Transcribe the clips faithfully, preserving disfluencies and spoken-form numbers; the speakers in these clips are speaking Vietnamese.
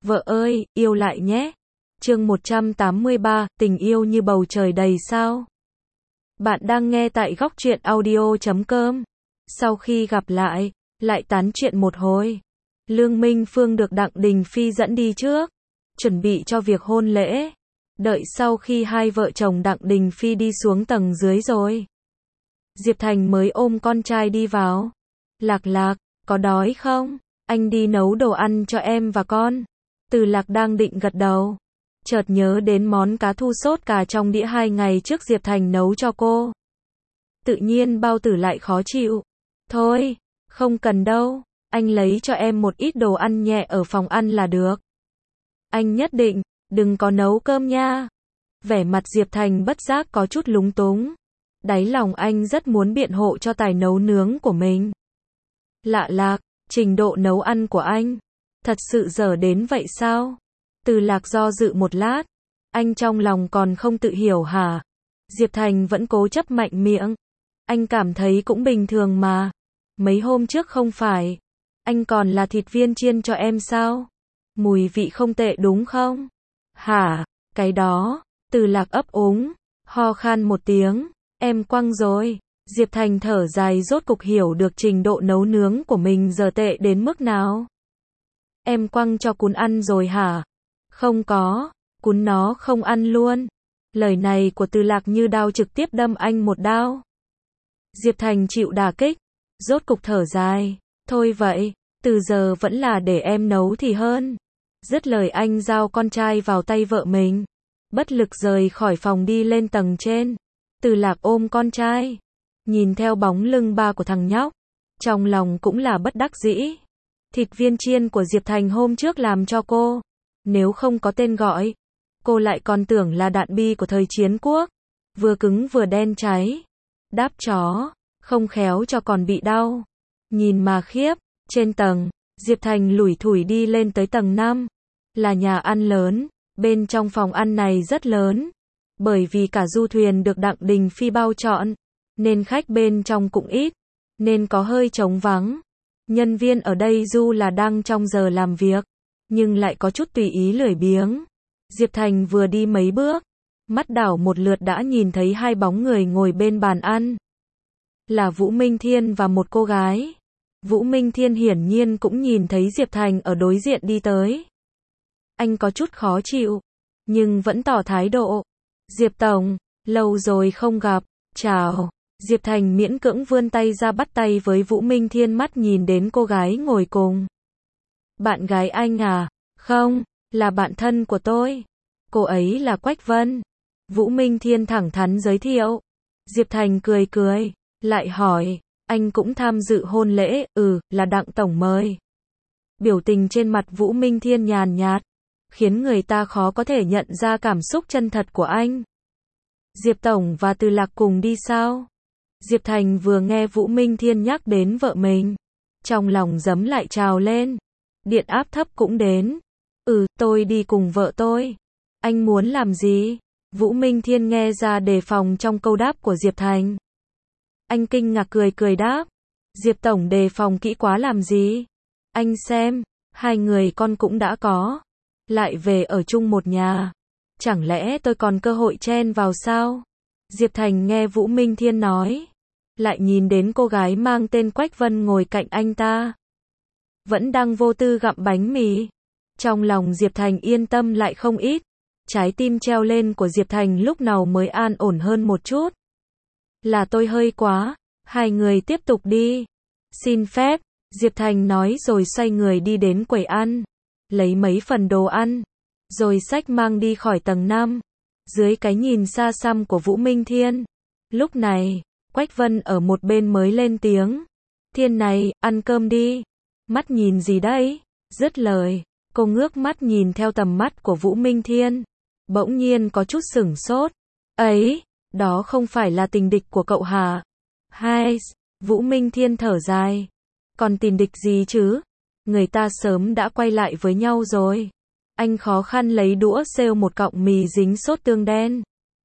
Vợ ơi, yêu lại nhé. Chương một trăm tám mươi ba, tình yêu như bầu trời đầy sao. Bạn đang nghe tại góc truyện audio chấm com. Sau khi gặp lại, lại tán chuyện một hồi. Lương Minh Phương được Đặng Đình Phi dẫn đi trước, chuẩn bị cho việc hôn lễ. Đợi sau khi hai vợ chồng Đặng Đình Phi đi xuống tầng dưới rồi, Diệp Thành mới ôm con trai đi vào. Lạc Lạc, có đói không? Anh đi nấu đồ ăn cho em và con. Từ Lạc đang định gật đầu, chợt nhớ đến món cá thu sốt cà trong đĩa hai ngày trước Diệp Thành nấu cho cô. Tự nhiên bao tử lại khó chịu. Thôi, không cần đâu, anh lấy cho em một ít đồ ăn nhẹ ở phòng ăn là được. Anh nhất định, đừng có nấu cơm nha. Vẻ mặt Diệp Thành bất giác có chút lúng túng. Đáy lòng anh rất muốn biện hộ cho tài nấu nướng của mình. Lạ Lạc, trình độ nấu ăn của anh thật sự dở đến vậy sao? Từ Lạc do dự một lát, anh trong lòng còn không tự hiểu hả? Diệp Thành vẫn cố chấp mạnh miệng. Anh cảm thấy cũng bình thường mà. Mấy hôm trước không phải anh còn là thịt viên chiên cho em sao? Mùi vị không tệ đúng không? Hả, cái đó. Từ Lạc ấp úng, ho khan một tiếng. Em quăng rồi. Diệp Thành thở dài, rốt cục hiểu được trình độ nấu nướng của mình giờ tệ đến mức nào. Em quăng cho cún ăn rồi hả? Không có, cún nó không ăn luôn. Lời này của Từ Lạc như đao trực tiếp đâm anh một đao. Diệp Thành chịu đả kích, rốt cục thở dài. Thôi vậy, từ giờ vẫn là để em nấu thì hơn. Dứt lời anh giao con trai vào tay vợ mình, bất lực rời khỏi phòng đi lên tầng trên. Từ Lạc ôm con trai, nhìn theo bóng lưng ba của thằng nhóc, trong lòng cũng là bất đắc dĩ. Thịt viên chiên của Diệp Thành hôm trước làm cho cô, nếu không có tên gọi, cô lại còn tưởng là đạn bi của thời chiến quốc, vừa cứng vừa đen cháy. Đáp chó, không khéo cho còn bị đau. Nhìn mà khiếp. Trên tầng, Diệp Thành lủi thủi đi lên tới tầng năm, là nhà ăn lớn. Bên trong phòng ăn này rất lớn, bởi vì cả du thuyền được Đặng Đình Phi bao trọn, nên khách bên trong cũng ít, nên có hơi trống vắng. Nhân viên ở đây dù là đang trong giờ làm việc, nhưng lại có chút tùy ý lười biếng. Diệp Thành vừa đi mấy bước, mắt đảo một lượt đã nhìn thấy hai bóng người ngồi bên bàn ăn. Là Vũ Minh Thiên và một cô gái. Vũ Minh Thiên hiển nhiên cũng nhìn thấy Diệp Thành ở đối diện đi tới. Anh có chút khó chịu, nhưng vẫn tỏ thái độ. Diệp Tổng, lâu rồi không gặp, chào. Diệp Thành miễn cưỡng vươn tay ra bắt tay với Vũ Minh Thiên, mắt nhìn đến cô gái ngồi cùng. Bạn gái anh à? Không, là bạn thân của tôi. Cô ấy là Quách Vân. Vũ Minh Thiên thẳng thắn giới thiệu. Diệp Thành cười cười, lại hỏi, anh cũng tham dự hôn lễ? Ừ, là Đặng Tổng mời. Biểu tình trên mặt Vũ Minh Thiên nhàn nhạt, khiến người ta khó có thể nhận ra cảm xúc chân thật của anh. Diệp Tổng và Từ Lạc cùng đi sao? Diệp Thành vừa nghe Vũ Minh Thiên nhắc đến vợ mình, trong lòng giấm lại trào lên. Điện áp thấp cũng đến. Ừ, tôi đi cùng vợ tôi. Anh muốn làm gì? Vũ Minh Thiên nghe ra đề phòng trong câu đáp của Diệp Thành. Anh kinh ngạc cười cười đáp. Diệp Tổng đề phòng kỹ quá làm gì? Anh xem, hai người con cũng đã có, lại về ở chung một nhà. Chẳng lẽ tôi còn cơ hội chen vào sao? Diệp Thành nghe Vũ Minh Thiên nói, lại nhìn đến cô gái mang tên Quách Vân ngồi cạnh anh ta, vẫn đang vô tư gặm bánh mì. Trong lòng Diệp Thành yên tâm lại không ít. Trái tim treo lên của Diệp Thành lúc nào mới an ổn hơn một chút. Là tôi hơi quá, hai người tiếp tục đi. Xin phép, Diệp Thành nói rồi xoay người đi đến quầy ăn, lấy mấy phần đồ ăn, rồi xách mang đi khỏi tầng năm. Dưới cái nhìn xa xăm của Vũ Minh Thiên, lúc này, Quách Vân ở một bên mới lên tiếng. Thiên này, ăn cơm đi. Mắt nhìn gì đấy? Dứt lời, cô ngước mắt nhìn theo tầm mắt của Vũ Minh Thiên, bỗng nhiên có chút sửng sốt. Ấy, đó không phải là tình địch của cậu hả? Hai, Vũ Minh Thiên thở dài. Còn tình địch gì chứ? Người ta sớm đã quay lại với nhau rồi. Anh khó khăn lấy đũa xêu một cọng mì dính sốt tương đen.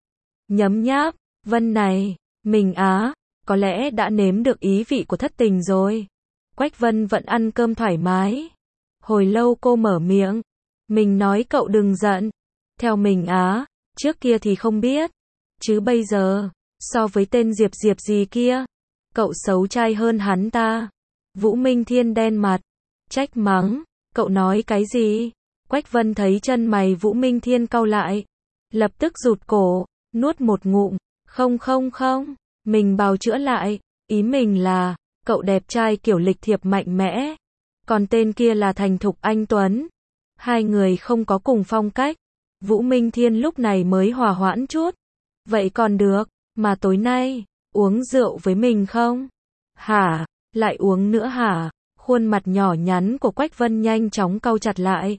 Nhấm nháp, Vân này, mình á, có lẽ đã nếm được ý vị của thất tình rồi. Quách Vân vẫn ăn cơm thoải mái. Hồi lâu cô mở miệng, Mình nói cậu đừng giận. Theo mình á, trước kia thì không biết. Chứ bây giờ, so với tên Diệp Diệp gì kia, cậu xấu trai hơn hắn ta. Vũ Minh Thiên đen mặt, trách mắng, cậu nói cái gì? Quách Vân thấy chân mày Vũ Minh Thiên cau lại, lập tức rụt cổ, nuốt một ngụm, không không không, mình bào chữa lại, ý mình là, cậu đẹp trai kiểu lịch thiệp mạnh mẽ, còn tên kia là thành thục anh Tuấn. Hai người không có cùng phong cách. Vũ Minh Thiên lúc này mới hòa hoãn chút. Vậy còn được, mà tối nay, uống rượu với mình không? Hả? Lại uống nữa hả? Khuôn mặt nhỏ nhắn của Quách Vân nhanh chóng cau chặt lại.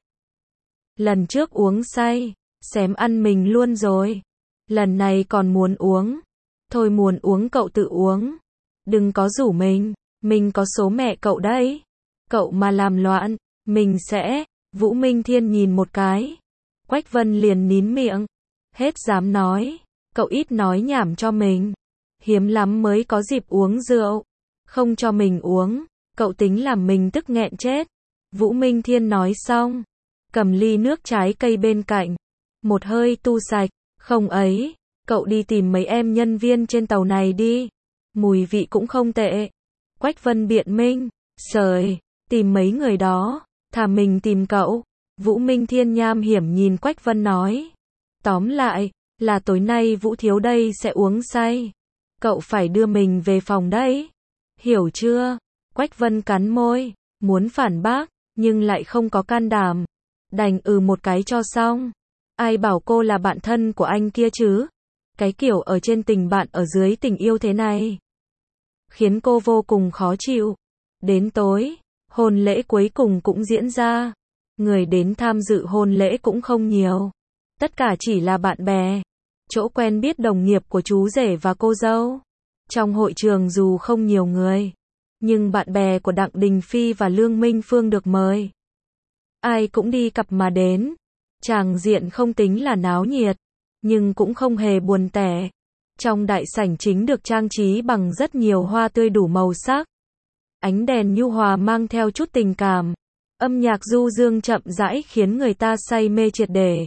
Lần trước uống say, xém ăn mình luôn rồi. Lần này còn muốn uống. Thôi muốn uống cậu tự uống. Đừng có rủ mình, mình có số mẹ cậu đấy. Cậu mà làm loạn, mình sẽ... Vũ Minh Thiên nhìn một cái. Quách Vân liền nín miệng. Hết dám nói. Cậu ít nói nhảm cho mình. Hiếm lắm mới có dịp uống rượu. Không cho mình uống. Cậu tính làm mình tức nghẹn chết. Vũ Minh Thiên nói xong. Cầm ly nước trái cây bên cạnh. Một hơi tu sạch. Không ấy. Cậu đi tìm mấy em nhân viên trên tàu này đi. Mùi vị cũng không tệ. Quách Vân biện minh. Trời. Tìm mấy người đó. Thà mình tìm cậu. Vũ Minh Thiên nham hiểm nhìn Quách Vân nói. Tóm lại, là tối nay Vũ Thiếu đây sẽ uống say. Cậu phải đưa mình về phòng đấy. Hiểu chưa? Quách Vân cắn môi, muốn phản bác, nhưng lại không có can đảm. Đành ừ một cái cho xong. Ai bảo cô là bạn thân của anh kia chứ? Cái kiểu ở trên tình bạn ở dưới tình yêu thế này. Khiến cô vô cùng khó chịu. Đến tối, hôn lễ cuối cùng cũng diễn ra. Người đến tham dự hôn lễ cũng không nhiều. Tất cả chỉ là bạn bè. Chỗ quen biết đồng nghiệp của chú rể và cô dâu. Trong hội trường dù không nhiều người, nhưng bạn bè của Đặng Đình Phi và Lương Minh Phương được mời. Ai cũng đi cặp mà đến. Tràng diện không tính là náo nhiệt, nhưng cũng không hề buồn tẻ. Trong đại sảnh chính được trang trí bằng rất nhiều hoa tươi đủ màu sắc. Ánh đèn nhu hòa mang theo chút tình cảm. Âm nhạc du dương chậm rãi khiến người ta say mê triệt để.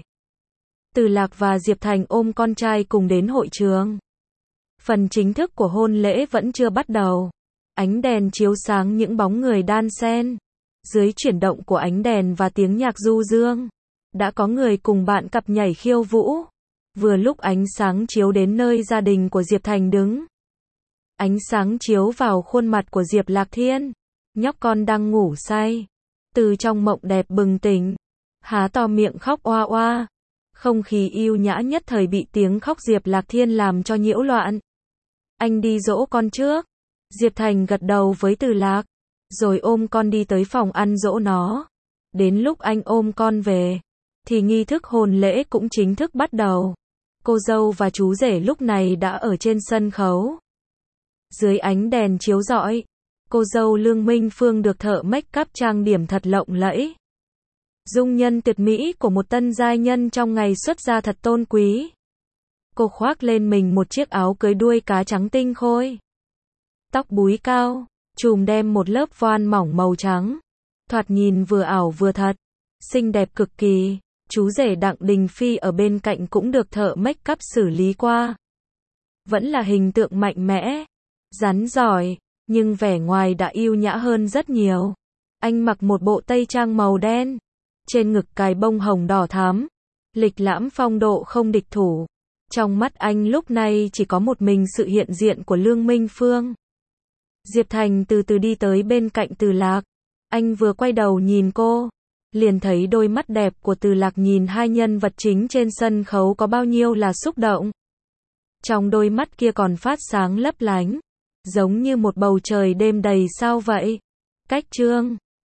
Từ Lạc và Diệp Thành ôm con trai cùng đến hội trường. Phần chính thức của hôn lễ vẫn chưa bắt đầu. Ánh đèn chiếu sáng những bóng người đan xen. Dưới chuyển động của ánh đèn và tiếng nhạc du dương, đã có người cùng bạn cặp nhảy khiêu vũ. Vừa lúc ánh sáng chiếu đến nơi gia đình của Diệp Thành đứng. Ánh sáng chiếu vào khuôn mặt của Diệp Lạc Thiên. Nhóc con đang ngủ say. Từ trong mộng đẹp bừng tỉnh. Há to miệng khóc oa oa. Không khí yêu nhã nhất thời bị tiếng khóc Diệp Lạc Thiên làm cho nhiễu loạn. Anh đi dỗ con trước. Diệp Thành gật đầu với Từ Lạc. Rồi ôm con đi tới phòng ăn dỗ nó. Đến lúc anh ôm con về, thì nghi thức hôn lễ cũng chính thức bắt đầu. Cô dâu và chú rể lúc này đã ở trên sân khấu. Dưới ánh đèn chiếu rọi, cô dâu Lương Minh Phương được thợ make up trang điểm thật lộng lẫy. Dung nhân tuyệt mỹ của một tân giai nhân trong ngày xuất gia thật tôn quý. Cô khoác lên mình một chiếc áo cưới đuôi cá trắng tinh khôi. Tóc búi cao, trùm đem một lớp voan mỏng màu trắng. Thoạt nhìn vừa ảo vừa thật. Xinh đẹp cực kỳ. Chú rể Đặng Đình Phi ở bên cạnh cũng được thợ make up xử lý qua. Vẫn là hình tượng mạnh mẽ, rắn giỏi, nhưng vẻ ngoài đã yêu nhã hơn rất nhiều. Anh mặc một bộ tây trang màu đen, trên ngực cài bông hồng đỏ thắm, lịch lãm phong độ không địch thủ. Trong mắt anh lúc này chỉ có một mình sự hiện diện của Lương Minh Phương. Diệp Thành từ từ đi tới bên cạnh Từ Lạc. Anh vừa quay đầu nhìn cô, liền thấy đôi mắt đẹp của Từ Lạc nhìn hai nhân vật chính trên sân khấu có bao nhiêu là xúc động. Trong đôi mắt kia còn phát sáng lấp lánh, giống như một bầu trời đêm đầy sao vậy. Cách chương